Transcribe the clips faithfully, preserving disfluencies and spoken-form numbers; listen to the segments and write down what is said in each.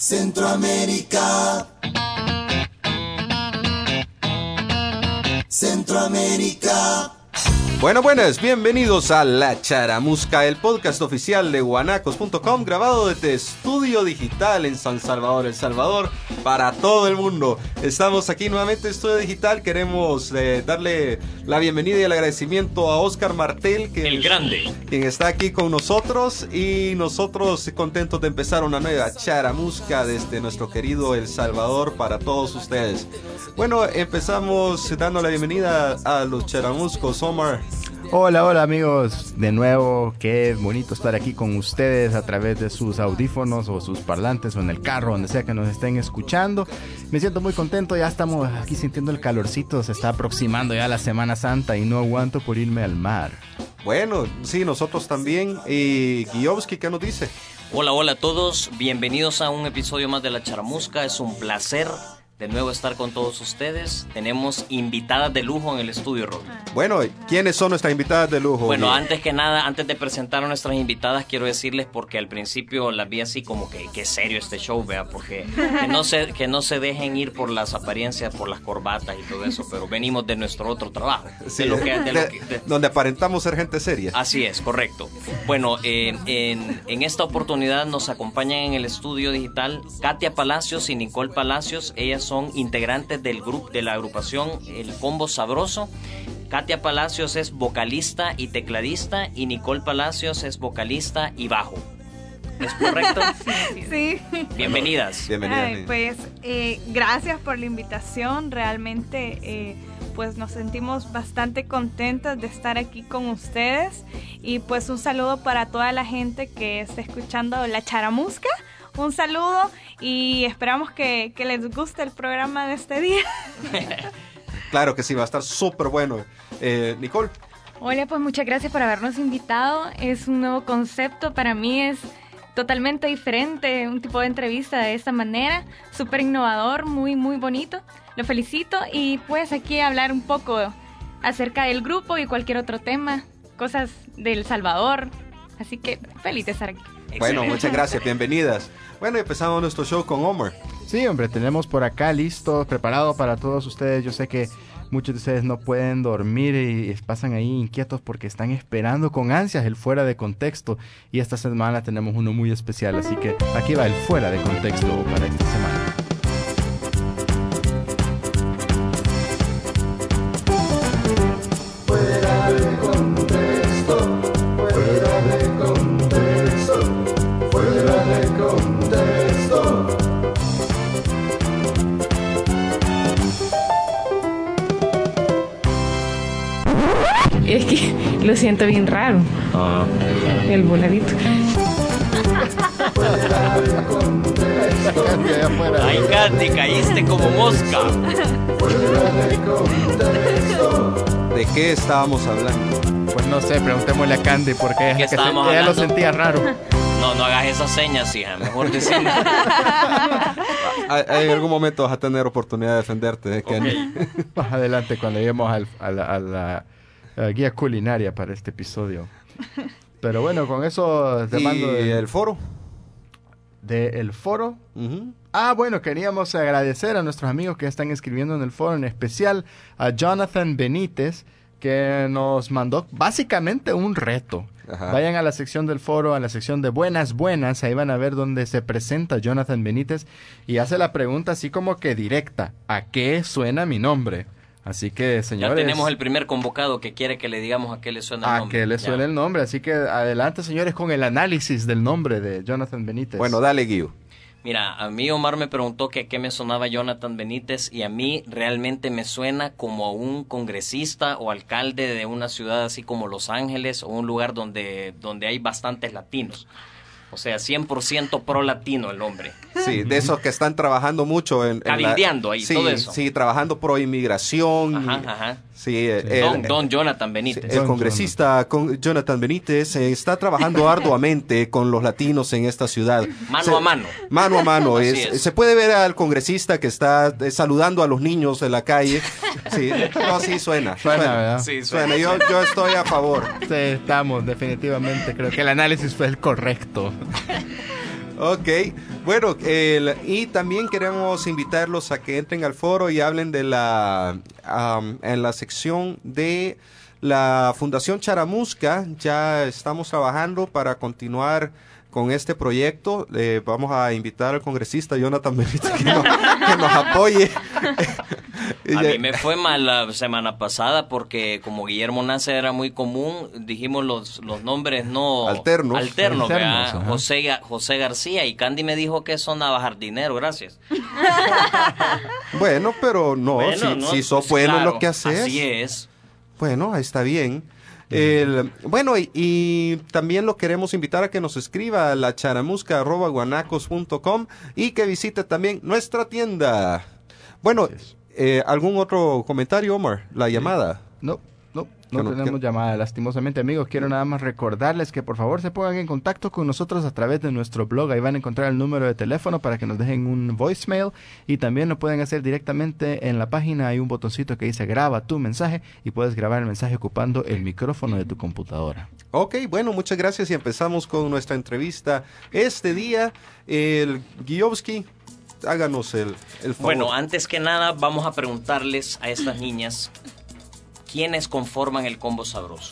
Centroamérica. Centroamérica. Bueno, buenas, bienvenidos a La Charamusca, el podcast oficial de guanacos punto com, grabado desde Estudio Digital en San Salvador, El Salvador, para todo el mundo. Estamos aquí nuevamente en Estudio Digital. Queremos eh, darle la bienvenida y el agradecimiento a Oscar Martel, que el grande, quien está aquí con nosotros, y nosotros contentos de empezar una nueva Charamusca desde nuestro querido El Salvador para todos ustedes. Bueno, empezamos dando la bienvenida a los charamuscos. Omar. Hola, hola amigos, de nuevo, qué bonito estar aquí con ustedes a través de sus audífonos o sus parlantes o en el carro, donde sea que nos estén escuchando. Me siento muy contento, ya estamos aquí sintiendo el calorcito, se está aproximando ya la Semana Santa y no aguanto por irme al mar. Bueno, sí, nosotros también. Y Guiovsky, ¿qué nos dice? Hola, hola a todos, bienvenidos a un episodio más de La Charamusca. Es un placer de nuevo estar con todos ustedes. Tenemos invitadas de lujo en el estudio, Rob. Bueno, ¿quiénes son nuestras invitadas de lujo? Bueno, antes que nada, antes de presentar a nuestras invitadas, quiero decirles, porque al principio las vi así como que qué serio este show, vea, porque que no se que no se dejen ir por las apariencias, por las corbatas y todo eso, pero venimos de nuestro otro trabajo, sí, de lo que, de de, lo que, de, donde aparentamos ser gente seria. Así es, correcto. Bueno, eh, en, en esta oportunidad nos acompañan en el estudio digital Katia Palacios y Nicole Palacios. Ellas son integrantes del grupo de la agrupación El Combo Sabroso. Katia Palacios es vocalista y tecladista y Nicole Palacios es vocalista y bajo. ¿Es correcto? Sí. Bienvenidas. Bienvenidas. Ay, pues eh, gracias por la invitación. Realmente eh, pues nos sentimos bastante contentas de estar aquí con ustedes. Y pues un saludo para toda la gente que está escuchando La Charamusca. Un saludo y esperamos que, que les guste el programa de este día. Claro que sí, va a estar súper bueno. Eh, Nicole. Hola, pues muchas gracias por habernos invitado. Es un nuevo concepto, para mí es totalmente diferente, un tipo de entrevista de esta manera, súper innovador, muy, muy bonito. Lo felicito y pues aquí hablar un poco acerca del grupo y cualquier otro tema, cosas del Salvador. Así que feliz de estar aquí. Bueno, muchas gracias, bienvenidas. Bueno, empezamos nuestro show con Omar. Sí, hombre, tenemos por acá listo, preparado para todos ustedes. Yo sé que muchos de ustedes no pueden dormir y pasan ahí inquietos porque están esperando con ansias el Fuera de Contexto. Y esta semana tenemos uno muy especial, así que aquí va el Fuera de Contexto para esta semana. Fuera de contexto, fuera de contexto, fuera de contexto. Es que lo siento bien raro. Ah. El voladito. Fuera de contexto, Ay, Katy, caíste como mosca. fuera de contexto. ¿De qué estábamos hablando? Pues no sé, preguntémosle a Candy porque ella, ¿Qué que se- estábamos ella lo hablando? sentía raro. No, no hagas esas señas, hija, mejor decirlo. Ah, en algún momento vas a tener oportunidad de defenderte, ¿eh, Kenny? Más adelante cuando lleguemos al- a la, a la- a la guía culinaria para este episodio. Pero bueno, con eso te ¿Y mando de- el foro? del foro. Uh-huh. Ah, bueno, queríamos agradecer a nuestros amigos que están escribiendo en el foro, en especial a Jonathan Benítez, que nos mandó básicamente un reto. Ajá. Vayan a la sección del foro, a la sección de Buenas Buenas, ahí van a ver donde se presenta Jonathan Benítez y hace la pregunta así como que directa, ¿a qué suena mi nombre? Así que, señores, Ya tenemos el primer convocado que quiere que le digamos a qué le suena el a nombre. que le Ya. suene el nombre, así que adelante, señores, con el análisis del nombre de Jonathan Benítez. Bueno, dale, Guiu. Mira, a mí Omar me preguntó que a qué me sonaba Jonathan Benítez y a mí realmente me suena como a un congresista o alcalde de una ciudad así como Los Ángeles o un lugar donde, donde hay bastantes latinos. O sea, cien por ciento pro latino el hombre. Sí, de esos que están trabajando mucho en... en la- Cabildeando ahí, sí, todo eso. Sí, trabajando pro inmigración. Ajá, ajá. Sí, el, Don, el- don Jonathan Benítez. el congresista con Jonathan Benítez eh, está trabajando arduamente con los latinos en esta ciudad. Mano Se- a mano. Mano a mano. Así Es- es. Se puede ver al congresista que está eh, saludando a los niños en la calle. Sí, no, sí suena. Suena, ¿verdad? Sí, Suena. Yo, yo estoy a favor. Sí, estamos, definitivamente. Creo que el análisis fue el correcto. Ok, bueno, el- y también queremos invitarlos a que entren al foro y hablen de la, am, en la sección de la Fundación Charamusca. Ya estamos trabajando para continuar con este proyecto. Eh, vamos a invitar al congresista Jonathan Benítez que, no- que nos apoye. A mí me fue mal la semana pasada porque como Guillermo Nasser era muy común, dijimos los, los nombres no Alternos. alternos, Alternos, ¿verdad? ajá. José, Ga- José García, y Candy me dijo que sonaba jardinero, gracias. Bueno, pero no, Bueno, si, no, si sos pues bueno en claro, lo que haces. Así es. Bueno, ahí está bien. El, bueno, y, y también lo queremos invitar a que nos escriba a la charamusca arroba guanacos punto com y que visite también nuestra tienda. Bueno, eh, ¿algún otro comentario, Omar? La llamada. No, no, Que no no- tenemos que- llamada, lastimosamente, amigos. Quiero nada más recordarles que por favor se pongan en contacto con nosotros a través de nuestro blog. Ahí van a encontrar el número de teléfono para que nos dejen un voicemail, y también lo pueden hacer directamente en la página. Hay un botoncito que dice graba tu mensaje y puedes grabar el mensaje ocupando el micrófono de tu computadora. Ok, bueno, muchas gracias y empezamos con nuestra entrevista. Este día, el Guiovsky, háganos el, el favor. Bueno, antes que nada vamos a preguntarles a estas niñas quiénes conforman el combo sabroso.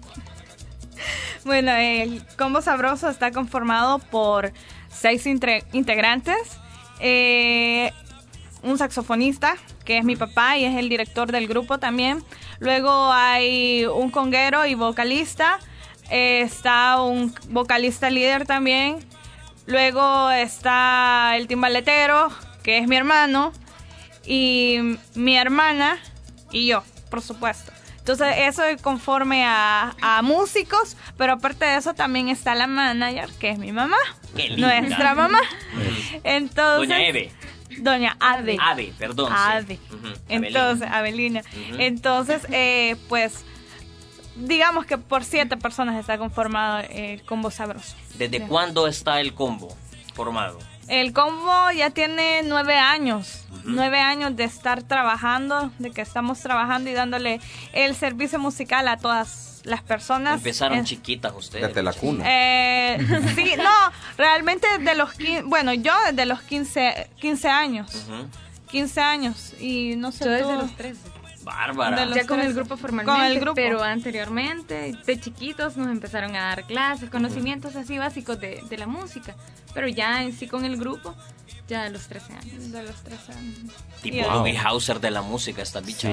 Bueno, el Combo Sabroso está conformado por seis intre- integrantes, eh, un saxofonista, que es mi papá y es el director del grupo también. Luego hay un conguero y vocalista, eh, está un vocalista líder también. Luego está el timbaletero, que es mi hermano, y mi hermana y yo, por supuesto. Entonces eso es conforme a, a músicos, pero aparte de eso también está la manager, que es mi mamá, ¡Qué linda! nuestra mamá. Entonces, Doña Eve. Doña Ade. Ade, perdón. sí. Ade. Ujú, Entonces, Abelina. Ujú. Entonces, eh, pues, digamos que por siete personas está conformado el Combo Sabroso. ¿Desde Ya. cuándo está el combo formado? El combo ya tiene nueve años, nueve años de estar trabajando, de que estamos trabajando y dándole el servicio musical a todas las personas. Empezaron Eh, chiquitas ustedes. Desde la cuna. Eh, sí, no, realmente desde los quince, bueno, yo desde los quince, quince años, Ujú. quince años y no sé Yo desde tú. los trece. Bárbara. De los- Ya con el trece. grupo formalmente, Con el grupo. pero anteriormente, de chiquitos, nos empezaron a dar clases, conocimientos así básicos de, de la música. Pero ya en sí con el grupo, ya a los trece años. De los trece años. Tipo Y- Louis Hauser de la música, esta bicha.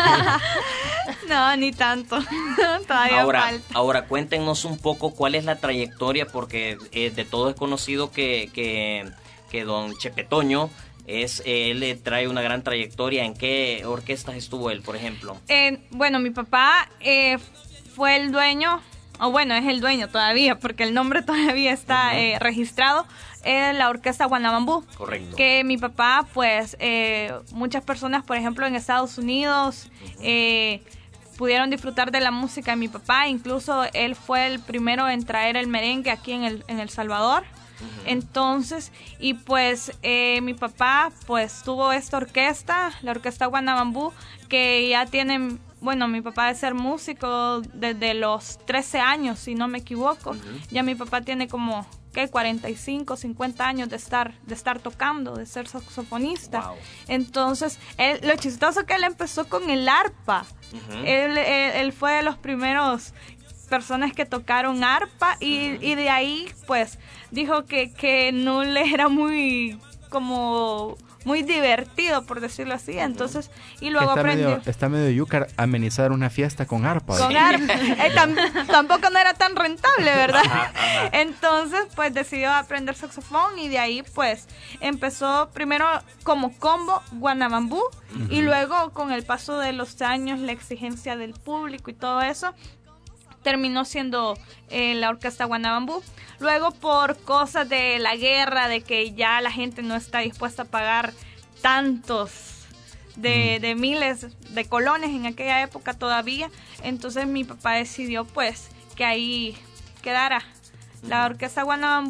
No, ni tanto. Todavía Ahora, falta. ahora cuéntenos un poco cuál es la trayectoria, porque eh, de todo es conocido que, que, que don Chepe Toño es, eh, él eh, trae una gran trayectoria. ¿En qué orquestas estuvo él, por ejemplo? Eh, bueno, mi papá eh, fue el dueño, o bueno, es el dueño todavía, porque el nombre todavía está eh, registrado, en la orquesta Guanabambú. Correcto. Que mi papá, pues, eh, muchas personas, por ejemplo, en Estados Unidos, eh, pudieron disfrutar de la música de mi papá. Incluso él fue el primero en traer el merengue aquí en El, en el Salvador. Entonces, y pues eh, mi papá pues tuvo esta orquesta, la orquesta Guanabambú, que ya tiene, bueno, mi papá es ser músico desde los trece años, si no me equivoco. Ya mi papá tiene como, ¿qué? cuarenta y cinco, cincuenta años de estar, de estar tocando, de ser saxofonista. Wow. Entonces, él, lo chistoso que él empezó con el arpa. Ujú. él, él, él fue de los primeros personas que tocaron arpa y, y de ahí pues dijo que, que no le era muy como muy divertido, por decirlo así. Entonces, y luego está, aprendió medio, está medio yucar amenizar una fiesta con arpa. con ¿verdad? arpa. Eh, tam- tampoco no era tan rentable, ¿verdad? Ajá, ajá. Entonces, pues decidió aprender saxofón y de ahí pues empezó primero como combo Guanabambú y luego con el paso de los años, la exigencia del público y todo eso, terminó siendo eh, la orquesta Guanabambú. Luego por cosas de la guerra, de que ya la gente no está dispuesta a pagar tantos de, de miles de colones en aquella época todavía, entonces mi papá decidió pues que ahí quedara la orquesta Guanabambú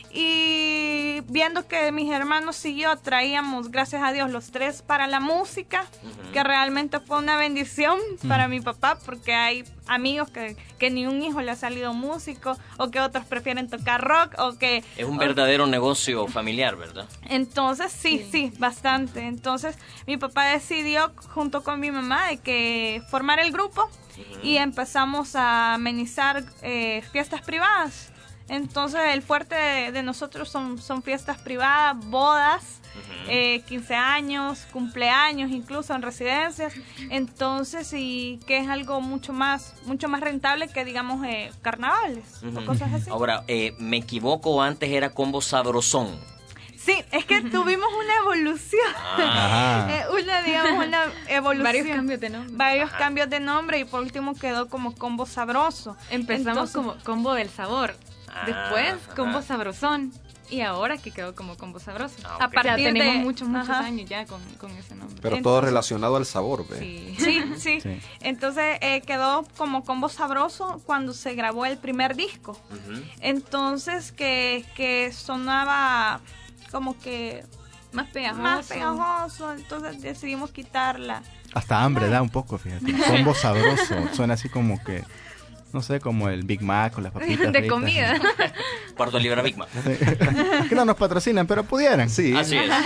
Y viendo que mis hermanos y yo traíamos, gracias a Dios, los tres para la música, uh-huh. que realmente fue una bendición uh-huh. para mi papá, porque hay amigos que, que ni un hijo le ha salido músico, o que otros prefieren tocar rock, o que... Es un o, verdadero negocio familiar, ¿verdad? Entonces, sí, sí, sí, bastante. Entonces, mi papá decidió, junto con mi mamá, de que formar el grupo, uh-huh. y empezamos a amenizar eh, fiestas privadas. Entonces el fuerte de, de nosotros son, son fiestas privadas, bodas, uh-huh. eh, quince años, cumpleaños, incluso en residencias. Entonces, y que es algo mucho más mucho más rentable que, digamos, eh, carnavales, uh-huh. o cosas así. Ahora, eh, me equivoco, antes era Combo Sabrosón. Sí, es que tuvimos una evolución, Ah. eh, una, digamos, una evolución. Varios cambios de nombre. Varios Ajá. cambios de nombre, y por último quedó como Combo Sabroso. Empezamos Entonces, como Combo del Sabor, después Ajá. Combo Sabrosón, y ahora que quedó como Combo Sabroso. Ah, ok. A partir ya tenemos de- muchos, muchos ajá. años ya con, con ese nombre. Pero Entonces- todo relacionado al sabor, ¿ve? Sí. Sí, sí, Sí. Entonces eh, quedó como Combo Sabroso cuando se grabó el primer disco. Uh-huh. Entonces que, que sonaba como que Más pegajoso. más pegajoso, entonces decidimos quitarla. Hasta hambre da un poco, fíjate. Combo sabroso. Suena así como que, no sé, como el Big Mac o las papitas De fritas. comida. Cuarto libra Big Mac. Que no nos patrocinan, pero pudieran. Sí. Así es.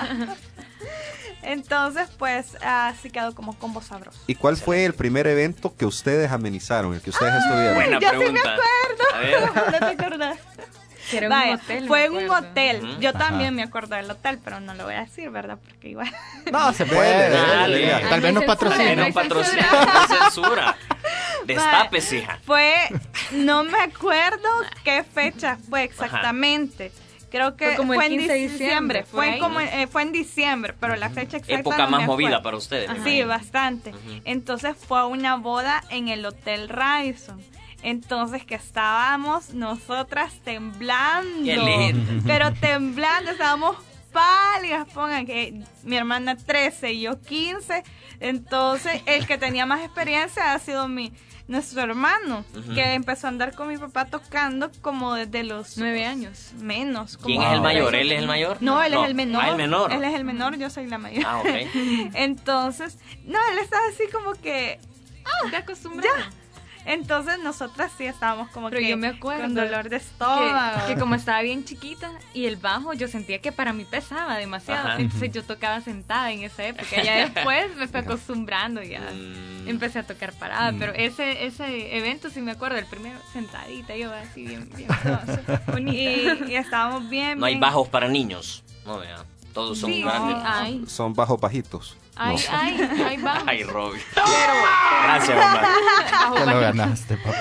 Entonces pues así quedó como Combo Sabroso. ¿Y cuál fue el primer evento que ustedes amenizaron, el que ustedes estuvieron? Buena yo sí me pregunta. A ver. ¿No te acordás? Que era Vaya, un hotel. fue me en un acuerdo. hotel. Ujú. Yo Ajá. también me acuerdo del hotel, pero no lo voy a decir, ¿verdad? Porque igual... No, se puede. Dale. Tal Ah, vez no nos hay censura, Que patrocinan. no no hay patrocina, censura. no censura. Destapes, hija. Fue, no me acuerdo qué fecha fue exactamente. Creo que Fue como el en quince de diciembre. diciembre, Fue, fue ahí. como, eh, fue en diciembre, pero la fecha exacta Época no más me movida acuerdo. para ustedes. me Sí, imagino. bastante. Ujú. Entonces fue una boda en el Hotel Radisson. Entonces que estábamos nosotras temblando. Qué lindo. Pero temblando, estábamos pálidas, pongan que mi hermana trece y yo quince. Entonces el que tenía más experiencia ha sido mi nuestro hermano, Ujú. que empezó a andar con mi papá tocando como desde los Nueve años. menos. como ¿Quién es el Wow. mayor? ¿Él es el mayor? No, él es el menor. Ah, el menor. Él es el menor, yo soy la mayor. Ah, ok. Entonces, no, él estaba así como que... Ya acostumbrado. Entonces nosotras sí estábamos como Pero que yo me acuerdo con dolor de Que, estómago. que como estaba bien chiquita y el bajo yo sentía que para mí pesaba demasiado. Ajá. Entonces yo tocaba sentada en esa época. Ya después me fui acostumbrando y ya Mm. empecé a tocar parada. Mm. Pero ese ese evento sí me acuerdo, el primero sentadita, yo así bien, bien bonita. y, y estábamos bien, No hay bien- bajos para niños. No vea. Todos son Sí, grandes. sí, ay, Son bajo bajitos. ay, No. ay, ay, vamos. Ay, Robbie. Gracias, mamá. Te lo ganaste, papá.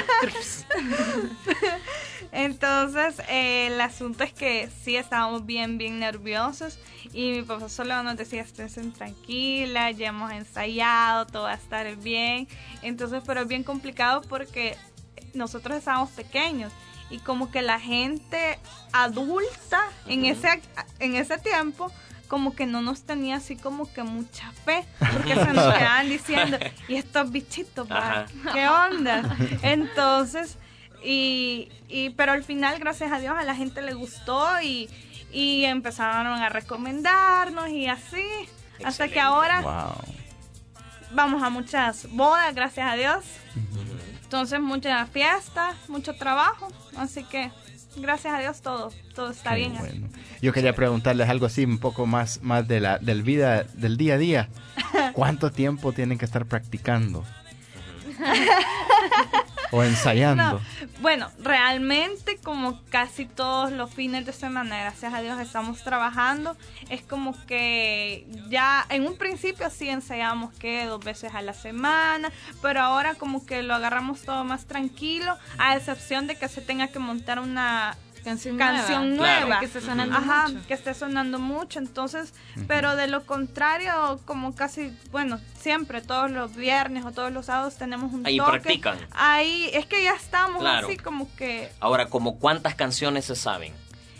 Entonces, eh, el asunto es que sí estábamos bien, bien nerviosos. Y mi papá solo nos decía, estén tranquila, ya hemos ensayado, todo va a estar bien. Entonces, pero es bien complicado porque nosotros estábamos pequeños. Y como que la gente adulta en Ujú. ese, en ese tiempo, como que no nos tenía así como que mucha fe. Porque se nos quedaban diciendo, ¿y estos bichitos, Ajá. va? ¿Qué onda? Entonces... Y, y pero al final, gracias a Dios, a la gente le gustó y, y empezaron a recomendarnos y así, hasta Excelente. que ahora Wow. vamos a muchas bodas, gracias a Dios. Entonces muchas fiestas, mucho trabajo, así que gracias a Dios todo, todo está Qué bien. así. bueno. Yo quería preguntarles algo así, un poco más, más de la del vida, del día a día. ¿Cuánto tiempo tienen que estar practicando? O ensayando. No, bueno, realmente como casi todos los fines de semana, gracias a Dios estamos trabajando, es como que ya en un principio sí ensayábamos que dos veces a la semana, pero ahora como que lo agarramos todo más tranquilo, a excepción de que se tenga que montar una Canción, canción nueva. nueva, Que esté sonando Ajá, mucho. que esté sonando mucho, entonces, pero de lo contrario, como casi, bueno, siempre, todos los viernes o todos los sábados tenemos un Ahí toque. practican. Ahí, es que ya estamos Claro. así como que, Ahora, ¿como cuántas canciones se saben?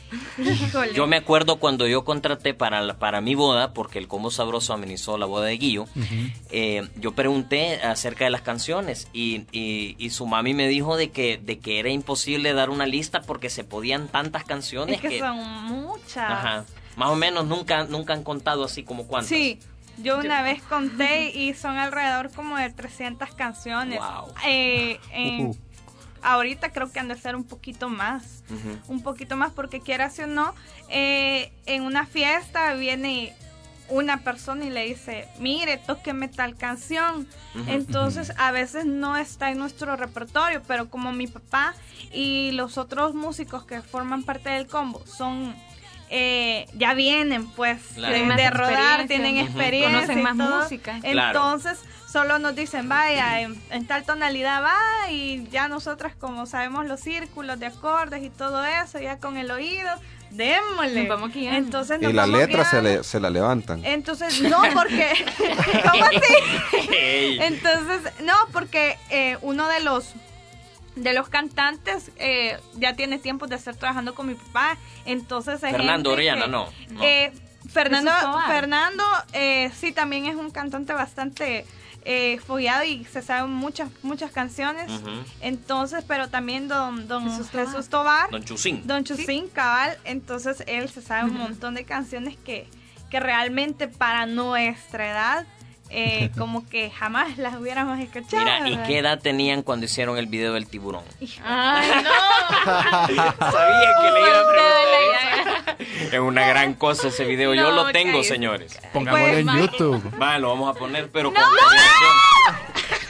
Híjole. Yo me acuerdo cuando yo contraté para, la- para mi boda, porque el Combo Sabroso amenizó la boda de Guillo, eh, yo pregunté acerca de las canciones y, y, y su mami me dijo de que, de que era imposible dar una lista porque se podían tantas canciones Es que son muchas. Ajá, más o menos nunca, nunca han contado así como cuántas. Sí, yo una vez conté y son alrededor como de trescientas canciones. Wow. Eh, en- Ujú. Ahorita creo que han de ser un poquito más, Ujú. un poquito más porque quieras o no, eh, en una fiesta viene una persona y le dice, mire, tóqueme tal canción. Ujú. Entonces a veces no está en nuestro repertorio, pero como mi papá y los otros músicos que forman parte del combo son... eh, ya vienen pues Claro. de, Tienen de más rodar, experiencia. tienen Ujú. experiencia Conocen y más todo. música. Claro. Entonces solo nos dicen vaya en, en tal tonalidad va y ya nosotras como sabemos los círculos de acordes y todo eso ya con el oído démosle. Nos vamos guiando. Entonces Y nos la vamos letra se, guiando. le, se la levantan. Entonces no porque ¿cómo así? Ey. Entonces no porque eh, uno de los de los cantantes eh, ya tiene tiempo de estar trabajando con mi papá, entonces hay Fernando gente Orellana, que- no. no. eh, Fernando, Jesús Tobar. Fernando eh, sí también es un cantante bastante eh, fogueado y se saben muchas muchas canciones. Ujú. Entonces, pero también don, don Jesús Jesús, Tobar. Tobar, Don Chusín. don Chusín Cabal, entonces él se sabe un montón de canciones que, que realmente para nuestra edad eh, como que jamás las hubiéramos escuchado. Mira, ¿y ¿verdad? qué edad tenían cuando hicieron el video del tiburón? Ay, no. Sabía que le iba a Usted preguntar eso. Es una gran cosa ese video, yo No, lo tengo, cállese. señores. Pongámoslo Pues, en ma- YouTube. Va, lo vamos a poner, pero con coordinación.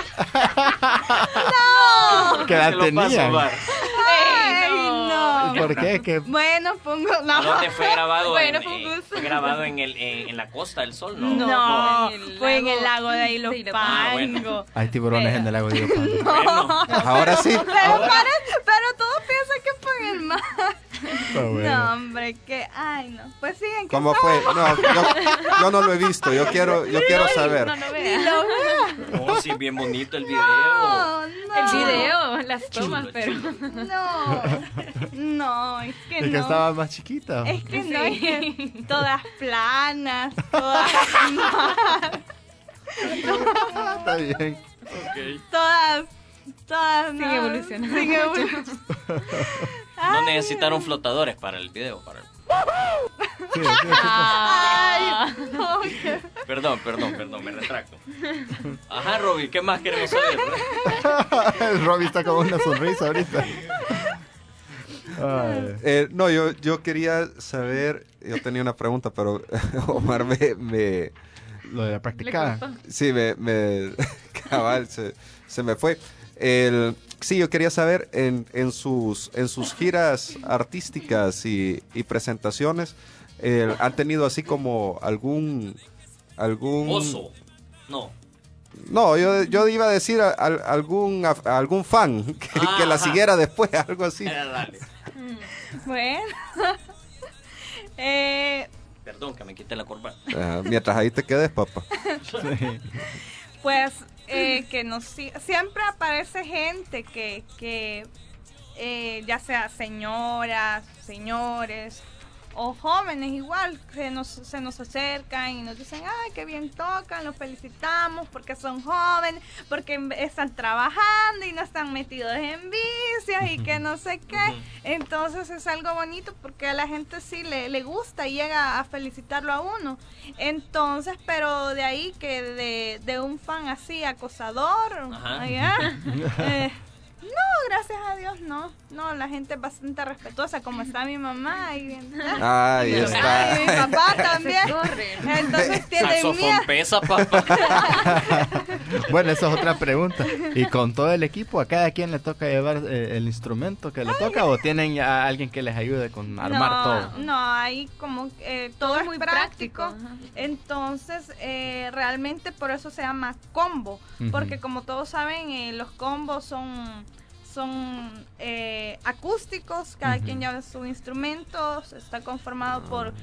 ¿Qué edad Se lo paso, tenían? va. Ay, no. ¿Por qué? ¿Qué? Bueno, pongo... No. ¿Dónde fue grabado? Bueno, en, fue un eh, gusto. fue grabado en, el, en, en la Costa del Sol, ¿no? No, en el fue en lago el lago de Hilo de Hilo Ah, bueno. Pango. Hay tiburones en el lago de Iopán. Bueno, Ahora sí. Pero, pare- pero todos piensan que fue en el mar. Está bueno. No, hombre, que... Ay, no. Pues sí, ¿en qué ¿Cómo fue? estábamos? No, yo, yo no lo he visto. Yo quiero, yo quiero saber. No, no Ni vea. lo veo. no, sí, bien bonito el video. No, no. El video, las tomas, Chulo, pero... chulo. No, no, es que Es que no. estaba más chiquita. Es que no, Sí. es que todas planas, todas, Está bien. todas, todas. Sin no, evolucionar. sin evolucionar. No necesitaron flotadores para el video. Para el- Sí, sí, sí. Ah. No, que- Perdón, perdón, perdón, me retracto. Ajá, Robbie, ¿qué más queremos saber? Robbie está con una sonrisa ahorita. Ay. Eh, no, yo, yo quería saber. Yo tenía una pregunta, pero Omar me. me Lo de la Le practicada. cortó. sí, me. me cabal, se, se me fue. El, sí, yo quería saber en, en, sus, en sus giras artísticas y, y presentaciones. el, ¿Han tenido así como algún. algún Oso. No. No, yo, yo iba a decir a- a- algún, a- algún fan que, Ah, que la ajá. siguiera después, algo así. Eh, dale. Bueno. eh, Perdón, que me quite la corbata. Ah, mientras ahí te quedes, papá. Sí. pues eh, que nos si- siempre aparece gente que, que eh, ya sea señoras, señores o jóvenes igual, se nos, se nos acercan y nos dicen, ay, qué bien tocan, los felicitamos porque son jóvenes, porque están trabajando y no están metidos en vicios y que no sé qué. Ujú. Entonces es algo bonito porque a la gente sí le, le gusta y llega a felicitarlo a uno. Entonces, pero de ahí que de, de un fan así acosador, Ajá. allá, eh, no, gracias a Dios, no. No, la gente es bastante respetuosa, como está mi mamá y Ahí está. Ay, mi papá también. Se corren. Entonces tienen Saxofón miedo. pesa, papá. Bueno, esa es otra pregunta. ¿Y con todo el equipo, a cada quien le toca llevar eh, el instrumento que le toca o tienen a alguien que les ayude con armar no, todo? No, ahí como eh, todo, Todo es muy práctico. práctico, ajá. Entonces, eh, realmente por eso se llama combo. Ujú. Porque como todos saben, eh, los combos son, son eh, acústicos. Cada Ujú. quien lleva su instrumento. Está conformado por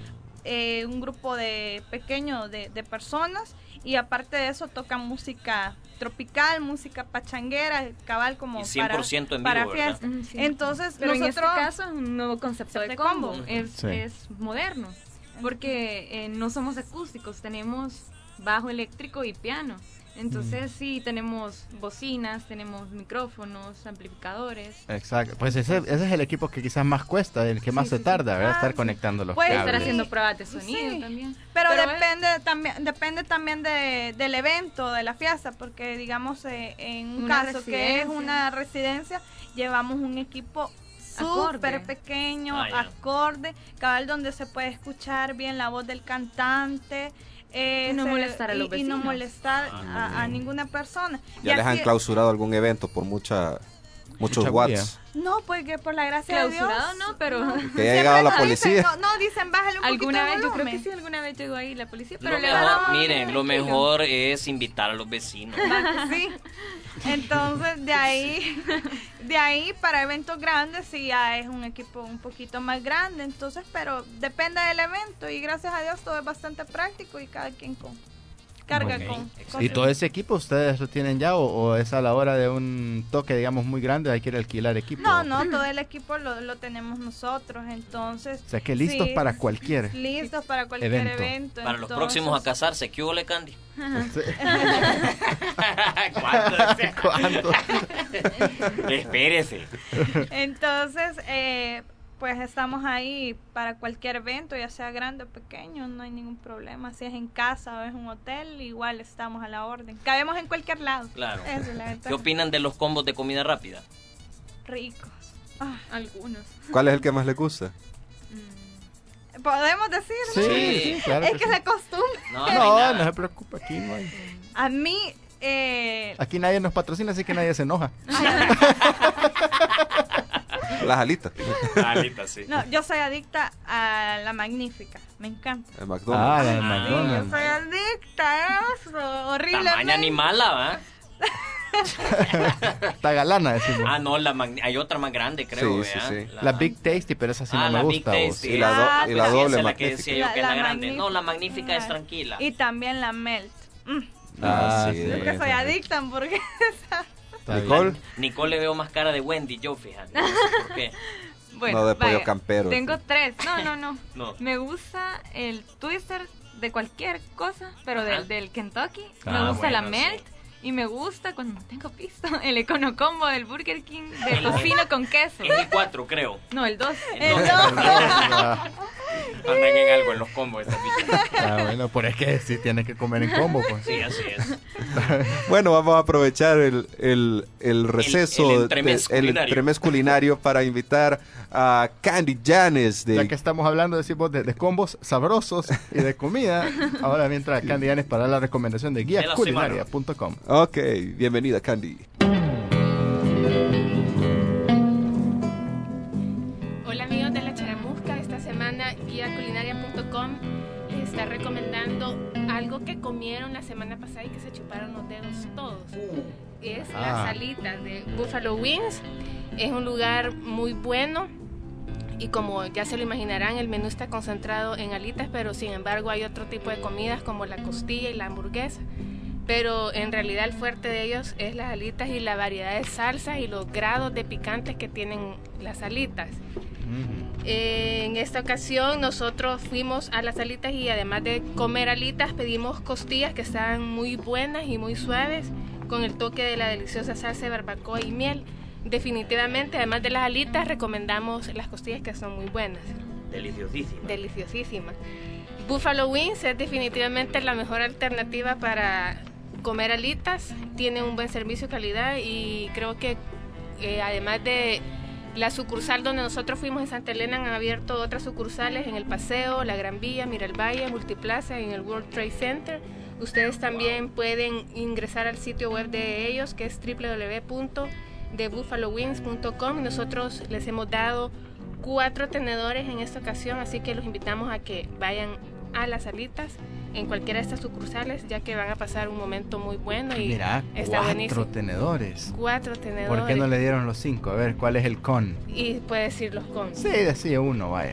eh, un grupo de pequeño de, de personas, y aparte de eso tocan música tropical, música pachanguera, cabal como Y cien por ciento para, en vivo, para ¿verdad? fiesta. Mm, sí. Entonces Pero nosotros, en este caso es un nuevo concepto de de combo, combo. es, Sí. es moderno, porque eh, no somos acústicos, tenemos bajo eléctrico y piano. Entonces sí, tenemos bocinas, tenemos micrófonos, amplificadores. Exacto. Pues ese, ese es el equipo que quizás más cuesta, el que más Sí, se sí, tarda, sí. ¿verdad? Ah, Estar sí. conectando los Puede Estar cables. haciendo pruebas de sonido Sí. también. pero, Pero es- depende también depende también de, del evento, de la fiesta, porque digamos eh, en un Una caso que es residencia. una residencia, llevamos un equipo Acorde. súper pequeño, Ah, ya. acorde, cabal, donde se puede escuchar bien la voz del cantante. eh, Y no se- molestar a los y- y no vecinos. molestar Ah, a, a ninguna persona. Ya Y les han así- clausurado algún evento por mucha muchos Mucha watts. No, porque por la gracia de Dios. Clausurado no, pero Que haya Siempre llegado la nos dicen, policía. no, no, dicen bájale un poquito alguna el vez, yo creo volumen. que sí, alguna vez llegó ahí la policía, Lo pero le mejor, daba- miren, lo tranquilo. mejor es invitar a los vecinos. ¿Verdad que sí? Entonces, de ahí, de ahí para eventos grandes sí ya es un equipo un poquito más grande, entonces, pero depende del evento y gracias a Dios todo es bastante práctico y cada quien con carga Ok, con, excelente. con ¿Y su- todo ese equipo ustedes lo tienen ya o, o es a la hora de un toque, digamos, muy grande, hay que ir a alquilar equipo? No, no, todo el equipo lo, lo tenemos nosotros, entonces. O sea que listos sí, para cualquier. Listos para cualquier evento. evento. Para los entonces- próximos a casarse, ¿qué hubo, le, Candy? Sí. ¿Cuánto? ¿Cuánto? Espérese. Entonces, eh, pues estamos ahí para cualquier evento, ya sea grande o pequeño, no hay ningún problema. Si es en casa o es un hotel, igual estamos a la orden. Cabemos en cualquier lado. Claro. Esa es la ventaja. ¿Qué opinan de los combos de comida rápida? Ricos. Ah, Algunos. ¿Cuál es el que más les gusta? Mm, podemos decir, Sí, ¿no? Sí. sí, claro. Es que que sí. es la costumbre. No, no, hay No, nada. no se preocupe, aquí no hay. A mí, eh, Aquí nadie nos patrocina, así que nadie se enoja. Las alitas. Alita, sí. no, yo soy adicta a la magnífica. Me encanta. El Ah, McDonald's. la de Sí, yo McDonald's. soy adicta a eso, horriblemente. Tamaña ni mala, ¿va? Está galana, decimos. Ah, no, la mag- hay otra más grande, creo, Sí, sí, ¿verdad? sí. La Big Tasty, pero esa sí Ah, no me la Big gusta. vos. Tasty. Y la, do- Ah, y la pues sí, doble esa es la que magnífica. decía yo, que es la grande. magnífica. No, la magnífica es tranquila. Y también la melt. Mm, Ah, sí. yo que esa soy sí. adicta porque Está Nicole. bien. Nicole le veo más cara de Wendy, yo fíjate. No sé por qué. Bueno, No, de pollo vaya, campero. Tengo tres. No, no, no. No. Me gusta el twister de cualquier cosa, pero Ajá. del, del Kentucky. Ah, me gusta la bueno, melt. sí. Y me gusta cuando no tengo pisto el Econo Combo del Burger King de tocino con queso. Es el cuatro, creo. No, el dos. El dos. Ah, Andan en algo en los combos estas bichas. ah, bueno, por es que sí tiene que comer en combo, pues. Sí, así es. Bueno, vamos a aprovechar el, el, el receso, el entremés de- el culinario. entremés culinario para invitar a Candy Janes Ya de que estamos hablando, decimos, de, de combos sabrosos y de comida, ahora mientras Candy Yanes para la recomendación de De guía la culinaria punto com. Ok, bienvenida Candy. Hola amigos de La Charamusca, esta semana guía culinaria punto com les está recomendando algo que comieron la semana pasada y que se chuparon los dedos todos. Es Ah. las alitas de Buffalo Wings. Es un lugar muy bueno y como ya se lo imaginarán, el menú está concentrado en alitas, pero sin embargo hay otro tipo de comidas como la costilla y la hamburguesa. Pero en realidad el fuerte de ellos es las alitas y la variedad de salsas y los grados de picantes que tienen las alitas. En esta ocasión nosotros fuimos a las alitas y además de comer alitas pedimos costillas que estaban muy buenas y muy suaves con el toque de la deliciosa salsa de barbacoa y miel. Definitivamente, además de las alitas, recomendamos las costillas que son muy buenas, Deliciosísima. deliciosísimas. Buffalo Wings es definitivamente la mejor alternativa para comer alitas, tiene un buen servicio y calidad y creo que eh, además de la sucursal donde nosotros fuimos en Santa Elena, han abierto otras sucursales en El Paseo, La Gran Vía, Miralvalle, Multiplaza y en el World Trade Center. Ustedes también pueden ingresar al sitio web de ellos que es doble u doble u doble u punto de buffalo wings punto com. Nosotros les hemos dado cuatro tenedores en esta ocasión, así que los invitamos a que vayan a las alitas en cualquiera de estas sucursales, ya que van a pasar un momento muy bueno y Mira, está cuatro buenísimo. tenedores. Cuatro tenedores. ¿Por qué no le dieron los cinco? A ver, ¿cuál es el con? Y puedes decir los con. Sí, decía uno, vaya.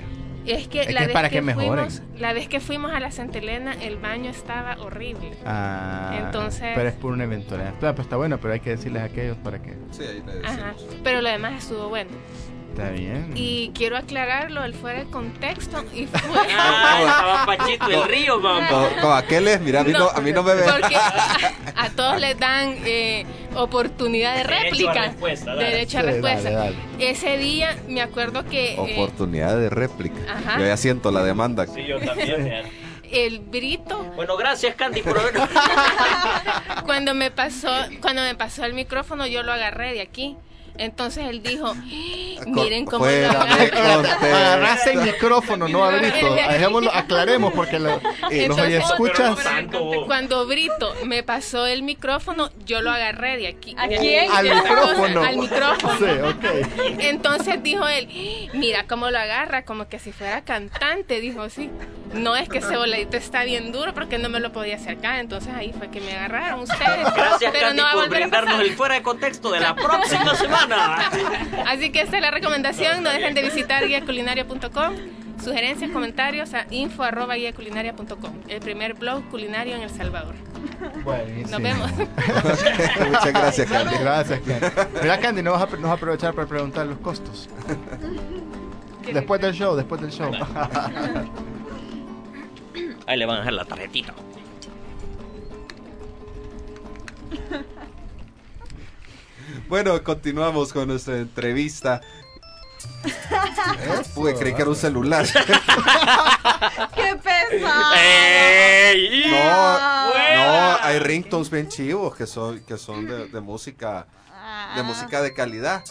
Es que, Es la, que vez para que que mejoren. fuimos, la vez que fuimos a la Santa Elena, el baño estaba horrible. Ah, Entonces- pero es por una eventualidad. Claro, pues está bueno, pero hay que decirles a aquellos para que... Sí, ahí le Ajá. decimos. Pero lo demás estuvo bueno. Está bien. Y quiero aclararlo, el fuera de contexto y fue... Ah, estaba Pachito del Río, mamá. Como, como aqueles, mira, a mí no, a mí no me ve. Porque a, a todos les dan eh, oportunidad de Derecho a réplica. respuesta, dale. Derecho a Sí, respuesta. dale, Ese día me acuerdo que eh, Oportunidad de réplica. Ajá. Yo ya siento la demanda. Sí, yo también. fíjate. el Brito, Bueno, gracias, Candy, por haber... cuando me pasó, cuando me pasó el micrófono, yo lo agarré de aquí. Entonces él dijo, miren cómo lo Fuera de agarré. contexto. Agarraste el micrófono, no a Brito. Dejémoslo, aclaremos porque lo- Eh, los Entonces, escuchas Santo. Cuando Brito me pasó el micrófono, yo lo agarré de aquí. ¿A quién? al De esta cosa, micrófono. Al micrófono. Sí, ok. Entonces dijo él, mira cómo lo agarra, como que si fuera cantante, dijo sí. No es que ese boleto está bien duro porque no me lo podía acercar, entonces ahí fue que me agarraron ustedes. Gracias, pero Candy, no va a por volver a brindarnos pasar. el fuera de contexto de la próxima semana. Así que esta es la recomendación, no dejen de visitar guía culinaria punto com. Sugerencias, comentarios a info arroba guía culinaria punto com, el primer blog culinario en El Salvador. Buenísimo. Nos vemos. Muchas gracias, Candy. Gracias, Candy. Mira, Candy, nos vas a, nos vas a aprovechar para preguntar los costos. Después del show, después del show. Ahí le van a dejar la tarjetita. Bueno, continuamos con nuestra entrevista. Uy, creí que era un celular. ¡Qué pesado! ¡Ey! No, Fuera. no, hay ringtones bien chivos que son, que son de, de música, Ah. de música de calidad.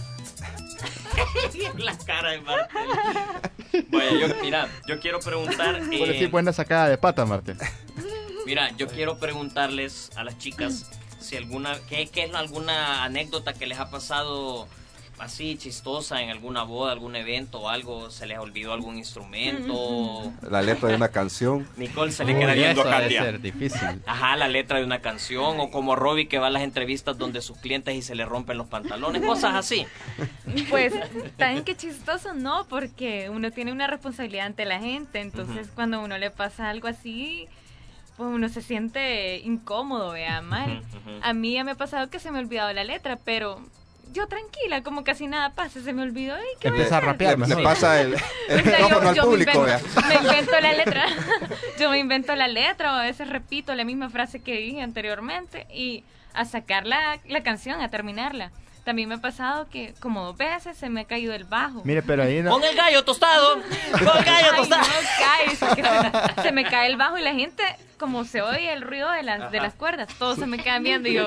La cara de Martel. Bueno, yo, mira, yo quiero preguntar. Por eh, decir buena sacada de pata, Martín. Mira, yo quiero preguntarles a las chicas si alguna, ¿qué, qué es alguna anécdota que les ha pasado así chistosa en alguna boda, algún evento o algo? ¿Se les olvidó algún instrumento? La letra de una canción. Nicole se le queda viendo a Eso ha de Katia. ser difícil. Ajá, la letra de una canción, o como Robbie que va a las entrevistas donde sus clientes y se le rompen los pantalones, cosas así. Pues, tan que chistoso, ¿no? Porque uno tiene una responsabilidad ante la gente, entonces Ujú. cuando uno le pasa algo así, pues uno se siente incómodo, vea, mal. Ujú, ujú. A mí ya me ha pasado que se me ha olvidado la letra, pero yo tranquila, como casi nada pasa, se me olvidó. ¿Y qué voy Empieza a hacer? rapear Le, le mejor. pasa el, el O sea, yo- micrófono al yo me público, invento- vea. Me invento la letra. Yo me invento la letra o a veces repito la misma frase que dije anteriormente y a sacar la, la canción, a terminarla. También me ha pasado que como dos veces se me ha caído el bajo. Mire, pero ahí no. Con el gallo tostado, con el gallo Ay, tostado. no cae, eso que se, se me cae el bajo y la gente, como se oye el ruido de las, de las cuerdas, todos se me quedan viendo y yo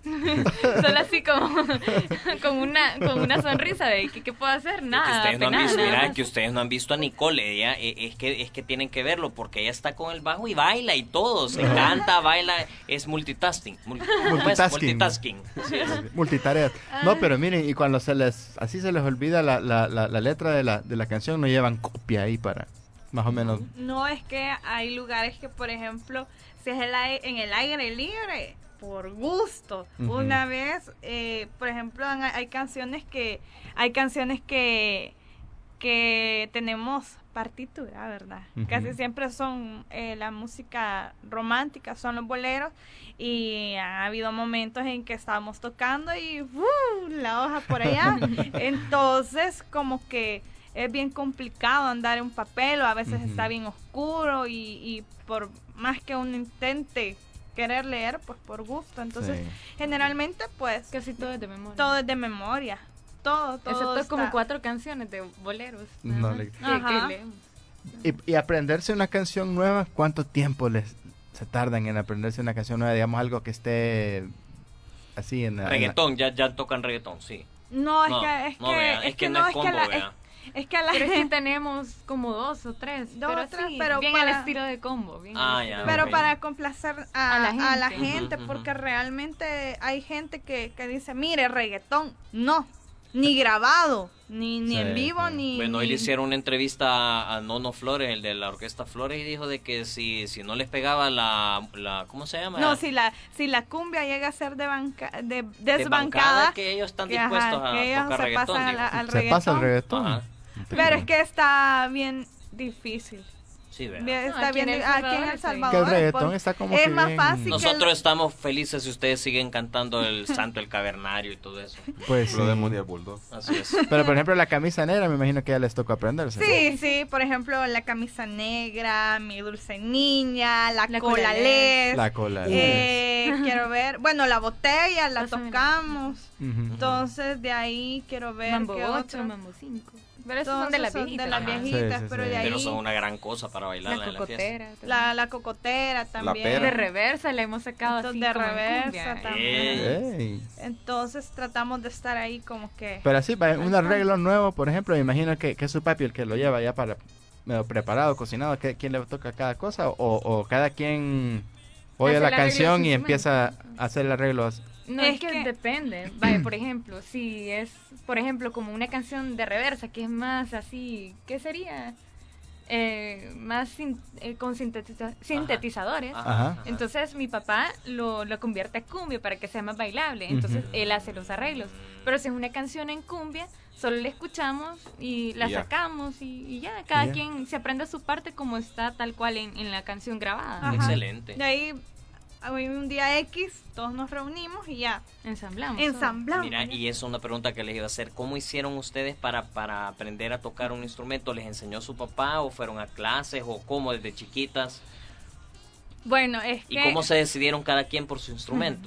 solo así como con una con una sonrisa de que qué puedo hacer, Que nada, ustedes no han apenada, visto, nada mira, más. que ustedes no han visto a Nicole, ella, eh, es que es que tienen que verlo porque ella está con el bajo y baila y todo, se canta, baila, es multitasking, multi- ¿cómo es? Multitasking. multitasking. Sí, es- Multitareas. No, pero miren, y cuando se les así se les olvida la, la, la, la letra de la, de la canción, no llevan copia ahí para más o menos. No, es que hay lugares que, por ejemplo, si es el ai- en el aire libre, por gusto. Ujú. Una vez, eh, por ejemplo, han- hay canciones que hay canciones que que tenemos partitura, ¿verdad? Ujú. Casi siempre son eh, la música romántica, son los boleros y ha habido momentos en que estábamos tocando y ¡uh! La hoja por allá. Entonces, como que es bien complicado andar en un papel o a veces Ujú. está bien oscuro y, y por más que uno intente querer leer, pues por gusto. Entonces, Sí. generalmente, pues, Casi todo es de memoria. todo es de memoria. Todo, todo. Excepto está- como cuatro canciones de boleros. nada No más, le- que- Ajá. que leemos. Y, y aprenderse una canción nueva, ¿cuánto tiempo les se tardan en aprenderse una canción nueva? Digamos algo que esté así en la- en la- reggaetón, ya, ya tocan reggaetón, sí. No, es No, que, es no, que, vea, es que no, es que combo, la, es, vea. es que a la Pero es que gente, tenemos como dos o tres. Dos pero o tres, sí, pero bien para- al estilo de combo. Bien Ah, al ya, estilo pero de- ok. para complacer a, A la a la gente. gente, Ujú, porque ujú. realmente hay gente que, que dice, mire, reggaetón, no, ni grabado, ni, ni Sí, en vivo, sí. ni... Bueno, hoy ni- le hicieron una entrevista a, a Nono Flores, el de la orquesta Flores, y dijo de que si, si no les pegaba la, la ¿cómo se llama? No, si la, si la cumbia llega a ser de, banca, de De desbancada, que ellos están que, ajá, dispuestos que a ellos tocar se reggaetón. pasan a dijo. la- al se pasa el reggaetón. reggaetón. Ajá. Pero es que está bien difícil. Sí, ¿verdad? Bien, No, está aquí en bien, El aquí en Salvador El está bien. Salvador. Que el reggaetón pues, está como es que más bien- fácil que Nosotros el- estamos felices si ustedes siguen cantando el Santo, el Cavernario y todo eso. Pues sí. Lo de Mundial Bulldog. Así es. Pero por ejemplo la camisa negra me imagino que ya les tocó aprenderse. Sí, sí, por ejemplo, la camisa negra, mi dulce niña, la, La cola cola les. La cola. Eh, quiero ver, bueno, la botella la Pásame. tocamos. Ujú. Entonces, de ahí quiero ver Mambo qué ocho, otro. Mambo cinco. Pero esos son de las Entonces, viejitas. de las Ajá. viejitas, Sí, sí, pero sí. de ahí Pero son una gran cosa para bailar La en la fiesta. cocotera. también. la, la cocotera también. pera. De reversa la hemos sacado Entonces, así de como en reversa cumbia. también. Ey. Ey. Entonces tratamos de estar ahí como que... Pero así, para un arreglo nuevo, por ejemplo, me imagino que, que es su papi el que lo lleva ya para medio preparado, cocinado, que, quién le toca cada cosa, o, o cada quien oye Hace la el arreglo de canción su y instrumento. empieza a hacer el arreglo. No, Es es que, que- depende. Vaya, por ejemplo, si es, por ejemplo, como una canción de reversa, que es más así, ¿qué sería? Eh, más sin- eh, con sintetiza- sintetizadores. Ajá, Ajá. ajá. Entonces mi papá lo, lo convierte a cumbia para que sea más bailable. Entonces Ujú. él hace los arreglos. Pero si es una canción en cumbia, solo la escuchamos y la Y ya. sacamos y, y ya, cada Ya. quien se aprende su parte como está tal cual en, en la canción grabada. Ajá. Excelente. De ahí, hay un día X, todos nos reunimos y ya, Ensamblamos. ensamblamos. Mira, y es una pregunta que les iba a hacer. ¿Cómo hicieron ustedes para, para aprender a tocar un instrumento? ¿Les enseñó su papá o fueron a clases o cómo desde chiquitas? Bueno, es ¿Y que cómo se decidieron cada quien por su instrumento?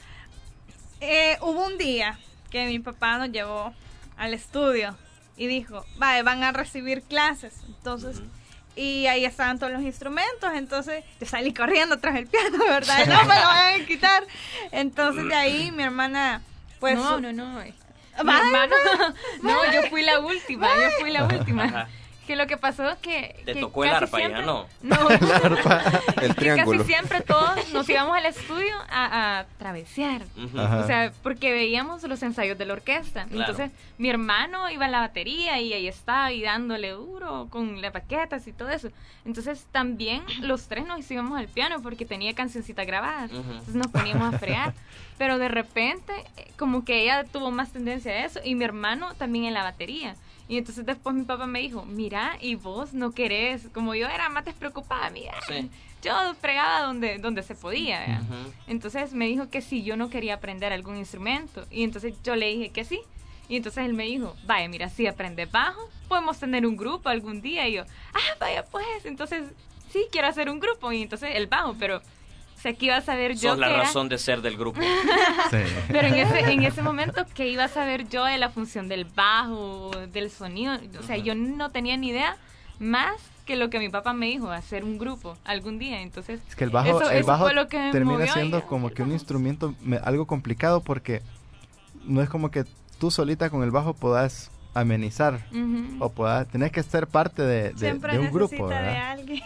eh, hubo un día que mi papá nos llevó al estudio y dijo, vale, van a recibir clases. Entonces, Ujú. y ahí estaban todos los instrumentos, entonces yo salí corriendo tras el piano, ¿verdad? No me lo van a quitar. Entonces de ahí mi hermana, pues... no, no, no. eh. Mi Vaya, hermano, no, yo fui la última, yo fui la última. Ajá. Que lo que pasó es que... Te que tocó el casi arpa ya, siempre- ¿no? No, El que triángulo. casi siempre todos nos íbamos al estudio a, a travesear. Ujú. Ajá. O sea, porque veíamos los ensayos de la orquesta. Claro. Entonces, mi hermano iba a la batería y ahí estaba y dándole duro con las baquetas y todo eso. Entonces, también los tres nos íbamos al piano porque tenía cancioncitas grabadas. Ujú. Entonces, nos poníamos a fregar. Pero de repente, eh, como que ella tuvo más tendencia a eso y mi hermano también en la batería. Y entonces después mi papá me dijo, mira, y vos no querés, como yo era más despreocupada, mira, Sí. yo fregaba donde, donde se podía, ¿verdad? Ujú. Entonces me dijo que si yo no quería aprender algún instrumento. Y entonces yo le dije que sí. Y entonces él me dijo, vaya, mira, si aprendes bajo, podemos tener un grupo algún día. Y yo, ah, vaya pues, entonces sí, quiero hacer un grupo. Y entonces el bajo, pero o sea, que iba a saber yo Sos la que era- razón de ser del grupo. Sí. pero en ese, en ese momento, ¿qué iba a saber yo de la función del bajo, del sonido? O sea, yo no tenía ni idea más que lo que mi papá me dijo, hacer un grupo algún día. Entonces, Es que el bajo, eso- el eso bajo fue lo que me termina movió siendo y- como que un instrumento me- algo complicado porque no es como que tú solita con el bajo puedas amenizar ujú. o puedas, tenés que ser parte de, de- Siempre de un grupo, necesita de ¿verdad? alguien.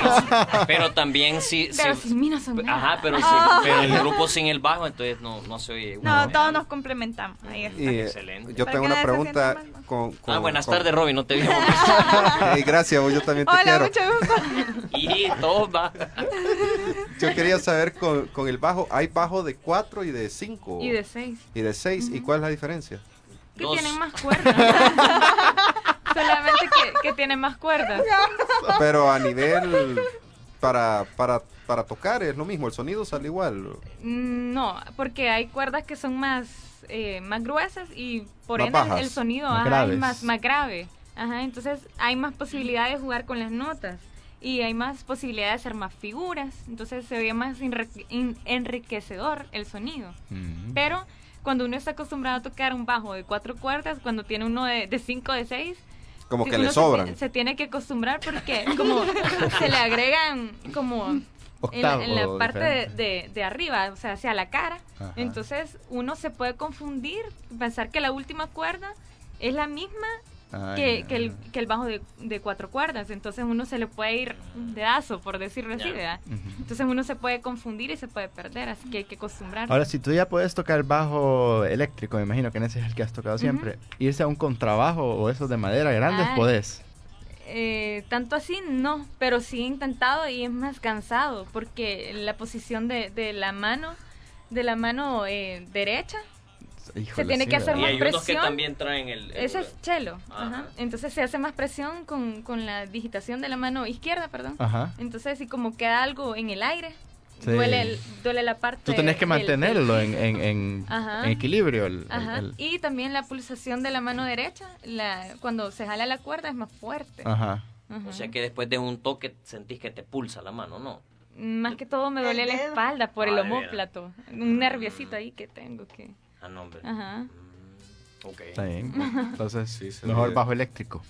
Pero también sí... Pero sí- sin mí no son nada. Ajá, pero, sí- pero el grupo sin el bajo, entonces no, no se oye. No, igual. todos nos complementamos. Ahí está. Y, eh, Excelente. yo Para tengo que una nadie se pregunta sienta mal. con, con- Ah, buenas con- tardes, Robin, no te vimos. Hey, gracias, vos, yo también te Hola, quiero. mucho gusto. Y todo va. Yo quería saber con, con el bajo, hay bajo de cuatro y de cinco. Y de seis. Y de seis, ¿y cuál es la diferencia? Que Dos. tienen más cuerdas. Solamente que, que tienen más cuerdas. Pero a nivel para, para, para tocar es lo mismo, el sonido sale igual. Mm, No, porque hay cuerdas que son más, eh, más gruesas y por Más ende bajas, el sonido más ajá, graves. es más, más grave. Ajá, entonces hay más posibilidad de jugar con las notas y hay más posibilidad de hacer más figuras. Entonces se ve más enrique- en- enriquecedor el sonido. Mm. Pero cuando uno está acostumbrado a tocar un bajo de cuatro cuerdas, cuando tiene uno de, de cinco, de seis, Como sí, que uno le se sobran. ti- Se, tiene que acostumbrar porque como se le agregan como en la, en la Octavo parte de, diferente. de- de arriba, o sea, hacia la cara. Ajá. Entonces uno se puede confundir, pensar que la última cuerda es la misma Ay, que, no, que, el, no. que el bajo de, de cuatro cuerdas. Entonces uno se le puede ir de dedazo, por decirlo así, Ya. ¿verdad? Ujú. Entonces uno se puede confundir y se puede perder, así que hay que acostumbrarse. Ahora, si tú ya puedes tocar bajo eléctrico, me imagino que en ese es el que has tocado siempre, irse a un contrabajo o esos de madera grandes, Ay. podés. Eh, tanto así no, pero sí he intentado y es más cansado porque la posición de, de la mano, de la mano eh, derecha, Híjole, Se tiene sí, que hacer Y más hay unos que presión. también traen el... el- Ese es chelo. Ajá. Ajá. Entonces se hace más presión con, con la digitación de la mano izquierda, perdón. Ajá. Entonces, si como queda algo en el aire, Sí. duele, el- duele la parte. Tú tenés que del- mantenerlo del- en, en, en, Ajá. en equilibrio. El, el- Ajá. el- Y también la pulsación de la mano derecha, la, cuando se jala la cuerda es más fuerte. Ajá. Ajá. O sea que después de un toque sentís que te pulsa la mano, ¿no? Más que todo me duele la espalda por Ah, el de veras. omóplato. Un nerviosito ahí que tengo que. Ah, no, hombre. Ajá. Mm, ok. Está bien. Entonces, Sí, se mejor ve. bajo eléctrico.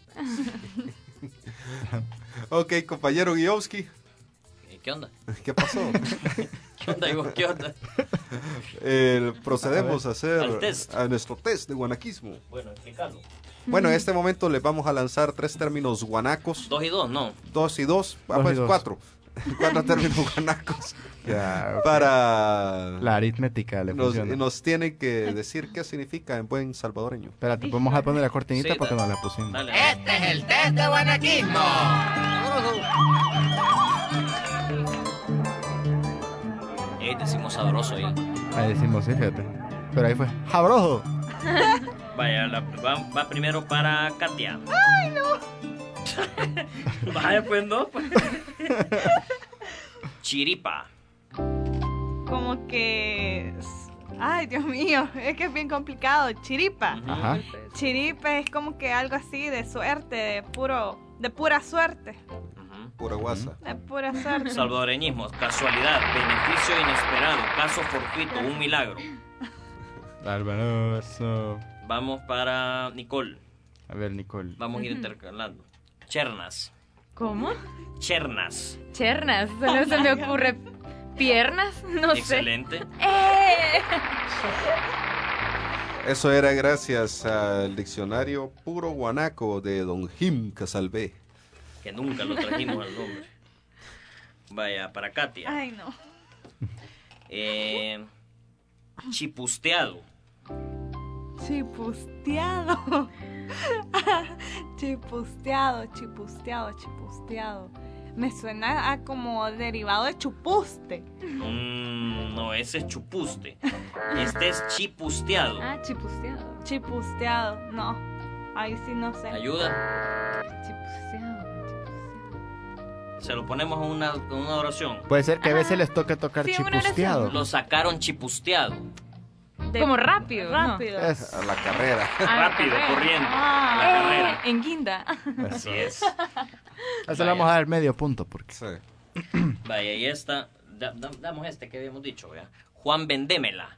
Ok, compañero Guiowski, ¿Y qué onda? ¿qué pasó? ¿Qué onda? ¿Y vos qué onda? Eh, procedemos a hacer Al test. a nuestro test de guanaquismo. Bueno, explícalo. Bueno, en este momento les vamos a lanzar tres términos guanacos, Dos y dos, no. dos y dos, ah, Dos y pues dos. cuatro, cuatro términos guanacos Ya, ok. para La aritmética le nos, funciona. nos tienen que decir qué significa en buen salvadoreño. Espérate, vamos a poner la cortinita Sí, porque dale. no la pusimos. Dale. Este es el test de guanaquismo. Eh, decimos sabroso ahí. Ahí decimos, sí, fíjate. Pero ahí fue, ¡jabrojo! Vaya, la- va, va primero para Katia. ¡Ay, no! Vaya, pues no. Pues. Chiripa. Como que... Ay, Dios mío, es que es bien complicado. Chiripa. Ujú. Ajá. Chiripa es como que algo así de suerte, de puro, de pura suerte. Ujú. Pura guasa. De pura suerte. Salvadoreñismo, casualidad, beneficio inesperado, caso fortuito, un milagro. Barbaroso. Vamos para Nicole. A ver, Nicole. Vamos a ir intercalando. Chernas. ¿Cómo? Chernas. Chernas. Solo se me ocurre piernas. No sé. Excelente. ¡Eh! Eso era gracias al diccionario puro guanaco de Don Jim Casalvé. Que nunca lo trajimos al nombre. Vaya, para Katia. Ay, no. Eh, chipusteado. Chipusteado. Chipusteado, chipusteado, chipusteado. Me suena a como derivado de chupuste. Mm, no, ese es chupuste. Este es chipusteado. Ah, chipusteado. Chipusteado, no. Ahí sí no sé. Ayuda. Chipusteado. Se lo ponemos en una, en una oración. Puede ser que a veces les toque tocar Sí, una oración. chipusteado. Lo sacaron chipusteado. De- Como rápido, ¿no? Rápido. Es- A la carrera. Ah, Rápido, carrera. corriendo. Ah. La carrera. En guinda. Así es. Eso le vamos a dar medio punto porque. Sí. Vaya, y esta. da- da- damos este que habíamos dicho, ¿vea? Juan Vendémela.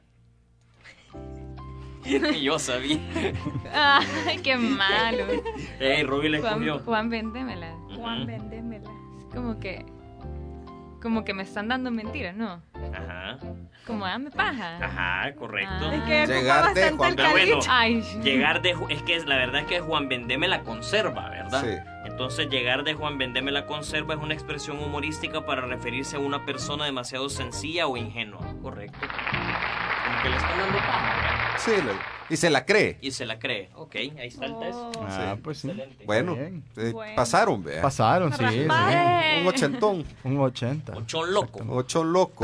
Y yo sabía. Ay, qué malo. Ey, Rubí le Juan, comió. Juan, vendémela. Juan, Ujú. vendémela. Es como que. Como que me están dando mentiras, ¿no? Ajá. Como dame paja. Ajá, correcto. Ah. Es que ocupa Llegar de bastante Juan- el Pero bueno, caliche. Ay, Llegar de Ju- es que la verdad es que Juan Vendeme la conserva, ¿verdad? Sí. Entonces llegar de Juan Vendeme la conserva es una expresión humorística para referirse a una persona demasiado sencilla o ingenua. Correcto. Como que le están dando paja, ¿verdad? Sí, le- y se la cree. Y se la cree. Ok, ahí está el test. Oh. Ah, Sí. pues sí. Excelente. Bueno, bien. eh, Bueno. pasaron, vea. Pasaron, sí, sí. Raspado. Un ochentón. Un ochenta. Ochón loco. Ocho loco.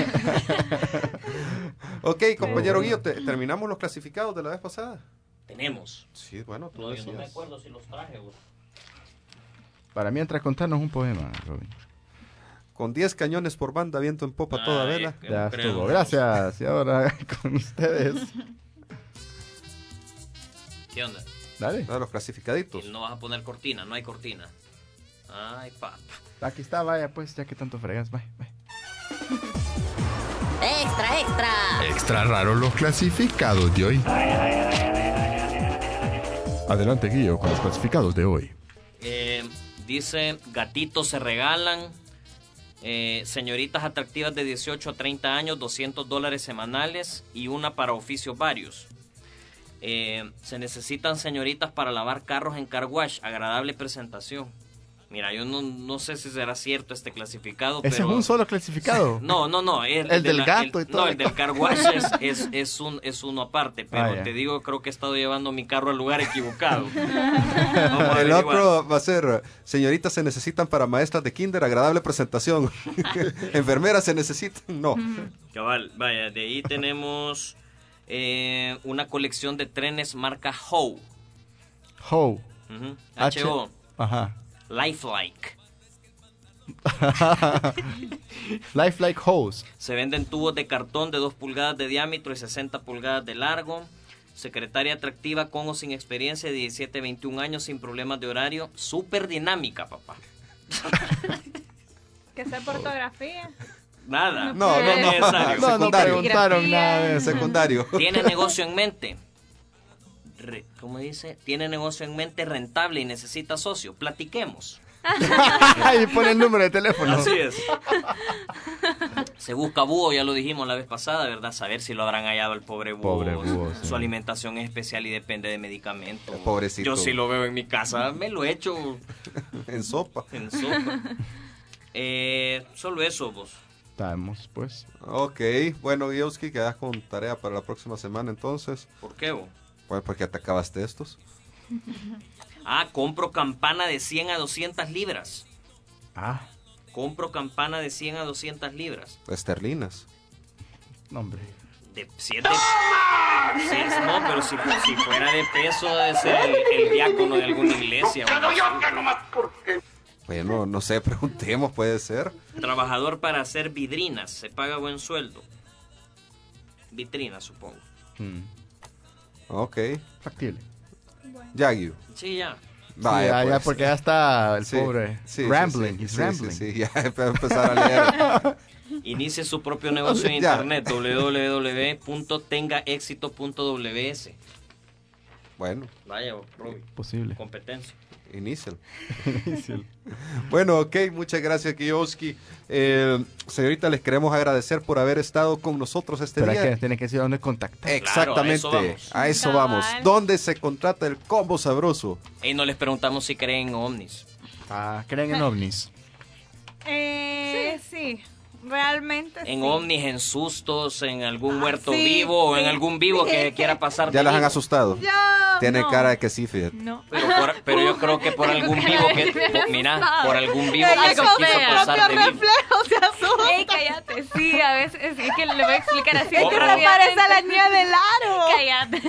Ok, compañero Guillo, te- terminamos los clasificados de la vez pasada. Tenemos. Sí, bueno, tú No, yo no me decías. acuerdo si los traje. Vos. Para mientras contarnos un poema, Robin. Con diez cañones por banda, viento en popa toda Ay, vela. que Ya creo. estuvo. Gracias. Y ahora con ustedes. ¿Qué onda? Dale. Ah, los clasificaditos. Y no vas a poner cortina, no hay cortina. Ay, papá. Aquí está, vaya, pues, ya que tanto fregas, vaya, vaya. Extra, extra. Extra raro los clasificados de hoy. Adelante, Guillo, con los clasificados de hoy. Eh, dice, gatitos se regalan. Eh, señoritas atractivas de dieciocho a treinta años, doscientos dólares semanales y una para oficios varios. Eh, se necesitan señoritas para lavar carros en car wash, agradable presentación. Mira, yo no, no sé si será cierto este clasificado, Ese pero... es un solo clasificado. No, no, no. El, El de del la- gato el- y todo. No, el del car wash es, es, es, un, es uno aparte, pero Ah, ya. te digo, creo que he estado llevando mi carro al lugar equivocado. Vamos a El averiguar. otro va a ser, señoritas se necesitan para maestras de kinder, agradable presentación. Enfermeras se necesitan, no. Cabal, vaya, de ahí tenemos Eh, una colección de trenes marca Ho. Ho. Ujú. H- H O. Ajá. Lifelike. Lifelike hose. Se venden tubos de cartón de dos pulgadas de diámetro y sesenta pulgadas de largo. Secretaria atractiva con o sin experiencia de diecisiete a veintiún años, sin problemas de horario. Súper dinámica, papá. Que sea por ortografía. Nada. No, no, es no. necesario. No, no Secundario. preguntaron nada de eso. Secundario. Tiene negocio en mente. Re- ¿Cómo dice? Tiene negocio en mente rentable y necesita socio. Platiquemos. Ahí pone el número de teléfono. Así es. Se busca búho, ya lo dijimos la vez pasada, ¿verdad? Saber si lo habrán hallado al pobre búho. Pobre búho, Su sí. alimentación es especial y depende de medicamentos. Pobrecito. Yo sí lo veo en mi casa, me lo echo En sopa. en sopa. Eh, solo eso, vos. Estamos, pues. Ok, bueno, Guiowski, quedas con tarea para la próxima semana entonces. ¿Por qué, vos? Pues porque te acabaste estos. Ah, compro campana de cien a doscientas libras. Ah, Compro campana de cien a doscientas libras. Esterlinas. no, hombre. De siete. Sí, no, pero si, si fuera de peso debe ser el, el diácono de alguna iglesia. Bueno, no sé, preguntemos, puede ser. Trabajador para hacer vidrinas, se paga buen sueldo. Vitrinas, supongo. Mm. Ok. Factible. Ya, Guiu. Sí, ya. Vaya, sí, ya, ya, pues. porque ya está el Sí, pobre sí, sí, rambling. sí, he's sí, rambling. sí, sí, ya voy a empezar a leer. Inicie su propio negocio en Ya. internet, doble u doble u doble u punto tenga éxito punto w s. Bueno, Vaya, Roby, Posible. competencia. inicial. Bueno, ok, muchas gracias, Guiowski. Eh, señorita, les queremos agradecer por haber estado con nosotros este Pero día. que tiene que decir dónde contactar. Exactamente, Claro, a eso vamos. a eso Cabal. vamos. ¿Dónde se contrata el combo sabroso? Y no les preguntamos si creen en ovnis. Ah, creen en ovnis. Eh, sí. realmente En sí. ovnis, en sustos, en algún Ah, muerto sí, vivo o en sí, algún vivo sí. que quiera pasar. ¿Ya de las han vivo. asustado? Yo, Tiene no. cara de que sí, fíjate. No. Pero, por- pero yo creo que por algún vivo que... por- mira, por algún vivo que Ella se con quiso su pasar propio de vivo. reflejo se asusta. Ey, cállate, sí, a veces es que le voy a explicar así. Es que se parece a la niña del aro. Cállate.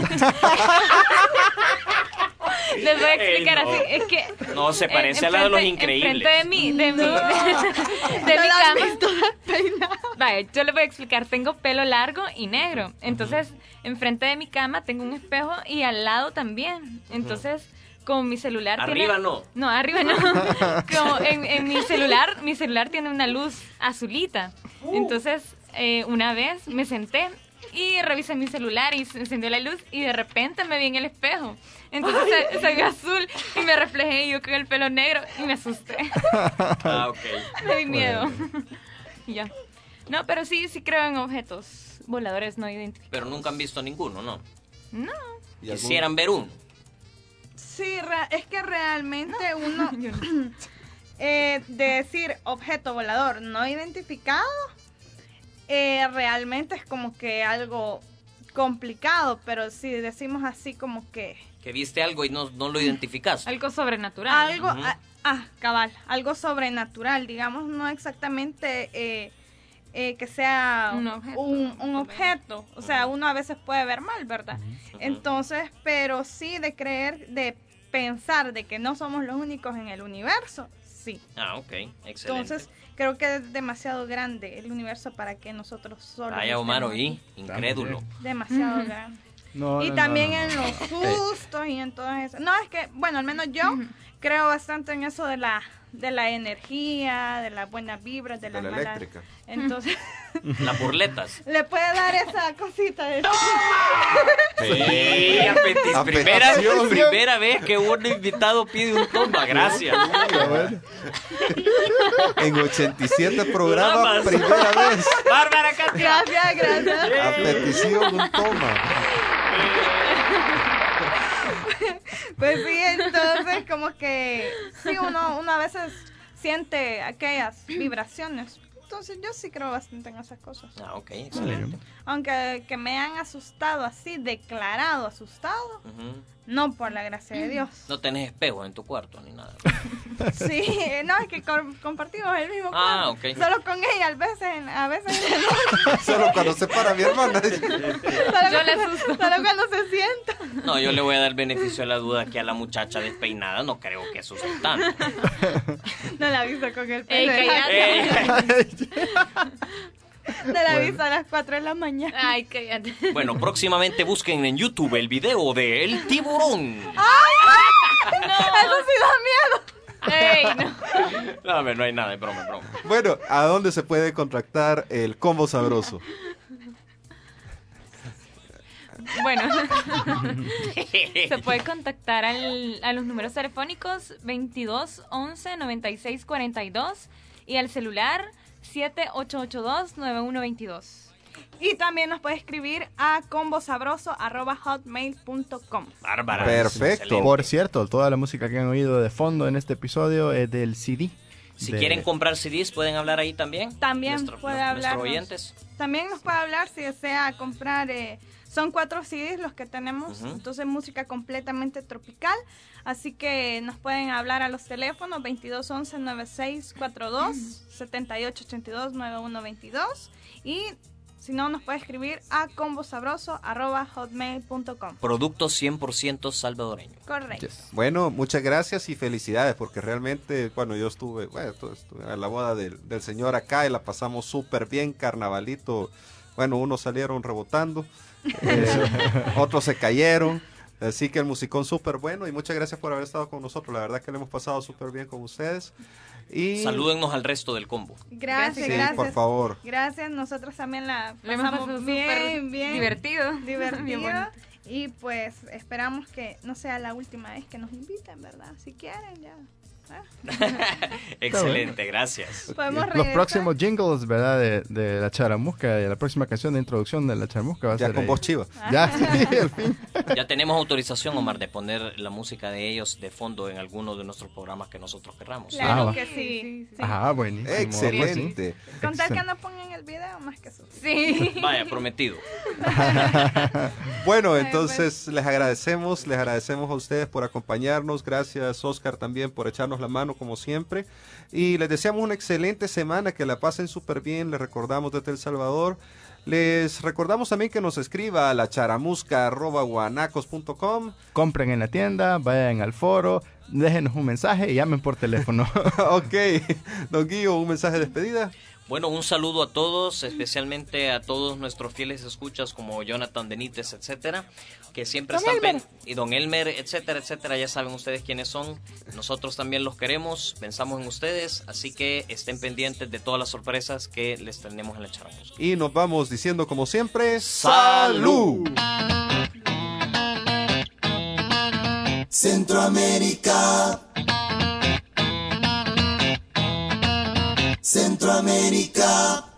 Les voy a explicar Ey, no. así, es que... No, se en- parece a la de los enfrente- increíbles. Enfrente de mi, de mi, de, de mi cama. Vaya, yo les voy a explicar, tengo pelo largo y negro. Entonces, enfrente de mi cama tengo un espejo y al lado también. Entonces, con mi celular Arriba tiene... no. No, arriba no. Como en, en mi celular, mi celular tiene una luz azulita. Entonces, eh, una vez me senté y revisé mi celular y se encendió la luz y de repente me vi en el espejo. Entonces se, se vio azul y me reflejé yo con el pelo negro y me asusté. Ah, ok. Me di miedo. Y ya. No, pero sí, sí creo en objetos voladores no identificados. Pero nunca han visto ninguno, ¿no? No. ¿Y algún- Quisieran ver uno. Sí, re- es que realmente uno, Yo no. eh, de decir objeto volador no identificado, eh, realmente es como que algo complicado, pero si decimos así como que Que viste algo y no, no lo identificas. Algo sobrenatural. algo, Ujú. ah, ah, cabal, algo sobrenatural, digamos, no exactamente eh, eh, que sea Un objeto. un, un objeto, o sea, uno a veces puede ver mal, ¿verdad? Entonces, pero sí de creer, de pensar de que no somos los únicos en el universo, sí. Ah, ok. Excelente. Entonces, creo que es demasiado grande el universo para que nosotros solo Vaya, Omar, estemos oí. Incrédulo. aquí. Demasiado Ujú. grande. No, Y no, también no, no, en no. los sustos y en todo eso. No, es que, bueno, al menos yo creo bastante en eso de la de la energía, de las buenas vibras, de De las la malas. eléctrica. Entonces, Las burletas. le puede dar esa cosita de... Sí, a peti- A primera, petición. primera vez que un invitado pide un toma. Gracias. Ah, bueno. En ochenta y siete programas, Programas. primera vez. Bárbara Katia. Gracias, gracias. A petición, un toma. Pues sí, entonces como que sí, uno, uno a veces siente aquellas vibraciones. entonces yo sí creo bastante en esas cosas. Ah, ok, excelente. Aunque que me han asustado así, declarado asustado, Ujú. no por la gracia de Dios. No tenés espejos en tu cuarto ni nada. Sí, no, es que com- compartimos el mismo Ah, cuarto. ok. Solo con ella, a veces, en- a veces en la noche. Solo cuando se para mi hermana. Solo, Yo cuando, le asusto. solo cuando se sienta. No, yo le voy a dar el beneficio de la duda que a la muchacha despeinada no creo que asuste tanto. No la aviso con el Ey, pelo. cállate. Eh, No la aviso a las cuatro de la mañana. Ay, cállate. bueno, próximamente busquen en YouTube el video de El Tiburón. Eso sí da miedo. Ey, no. No, a ver, no hay nada, es broma, es broma. Bueno, ¿a dónde se puede contactar el combo sabroso? Bueno, se puede contactar al, a los números telefónicos veintidós once noventa y seis cuarenta y dos y al celular siete ocho ocho dos nueve uno veintidós. Y también nos puede escribir a combosabroso arroba hotmail punto com. Bárbara. Perfecto. excelente. Por cierto, toda la música que han oído de fondo en este episodio es del C D. Si de- quieren comprar C Ds, pueden hablar ahí también. También Nuestro- puede nuestros hablarnos. oyentes. También nos puede hablar si desea comprar. Eh, son cuatro C Ds los que tenemos, Ujú. entonces música completamente tropical. Así que nos pueden hablar a los teléfonos veintidós once noventa y seis cuarenta y dos, setenta y ocho ochenta y dos, noventa y uno veintidós. Y si no, nos puede escribir a combosabroso arroba hotmail punto com. Producto cien por ciento salvadoreño. Correcto. Yes. Bueno, muchas gracias y felicidades porque realmente, bueno, yo estuve, bueno, estuve- estuve a la boda del, del señor acá y la pasamos súper bien, carnavalito. Bueno, unos salieron rebotando, eh, otros se cayeron. Así que el musicón súper bueno y muchas gracias por haber estado con nosotros. La verdad que le hemos pasado súper bien con ustedes. Y Salúdennos al resto del combo. Gracias, sí, gracias. por favor. Gracias, nosotros también la Lo hemos pasamos pasado bien, súper bien divertido. Bien divertido. bonito. Y pues esperamos que no sea la última vez que nos inviten, ¿verdad? Si quieren, ya. ¿Ah? Excelente, gracias. Podemos Los regresar. próximos jingles, ¿verdad? De, de la charamusca y la próxima canción de introducción de la charamusca va a Ya ser con ahí. voz chiva. Ya, sí, al fin. Ya tenemos autorización, Omar, de poner la música de ellos de fondo en alguno de nuestros programas que nosotros querramos. Claro Ah, va. que sí. sí. Ajá, buenísimo. Pues sí. Excelente. Con tal que no pongan el video, más que eso. Sí. Vaya, prometido. Bueno, Ay, entonces les agradecemos, les agradecemos a ustedes por acompañarnos. Gracias, Oscar, también por echarnos la mano como siempre. Y les deseamos una excelente semana, que la pasen súper bien. Les recordamos desde El Salvador. Les recordamos también que nos escriba a la charamusca arroba guanacos punto com. Compren en la tienda, vayan al foro, déjenos un mensaje y llamen por teléfono. Ok, don Guillo, un mensaje de despedida. Bueno, un saludo a todos, especialmente a todos nuestros fieles escuchas como Jonathan Benítez, etcétera, que siempre Don están Elmer. pen- y Don Elmer, etcétera, etcétera. Ya saben ustedes quiénes son. Nosotros también los queremos, pensamos en ustedes, así que estén pendientes de todas las sorpresas que les tenemos en la charamusca. Y nos vamos diciendo como siempre, ¡Salud! Centroamérica. Centroamérica.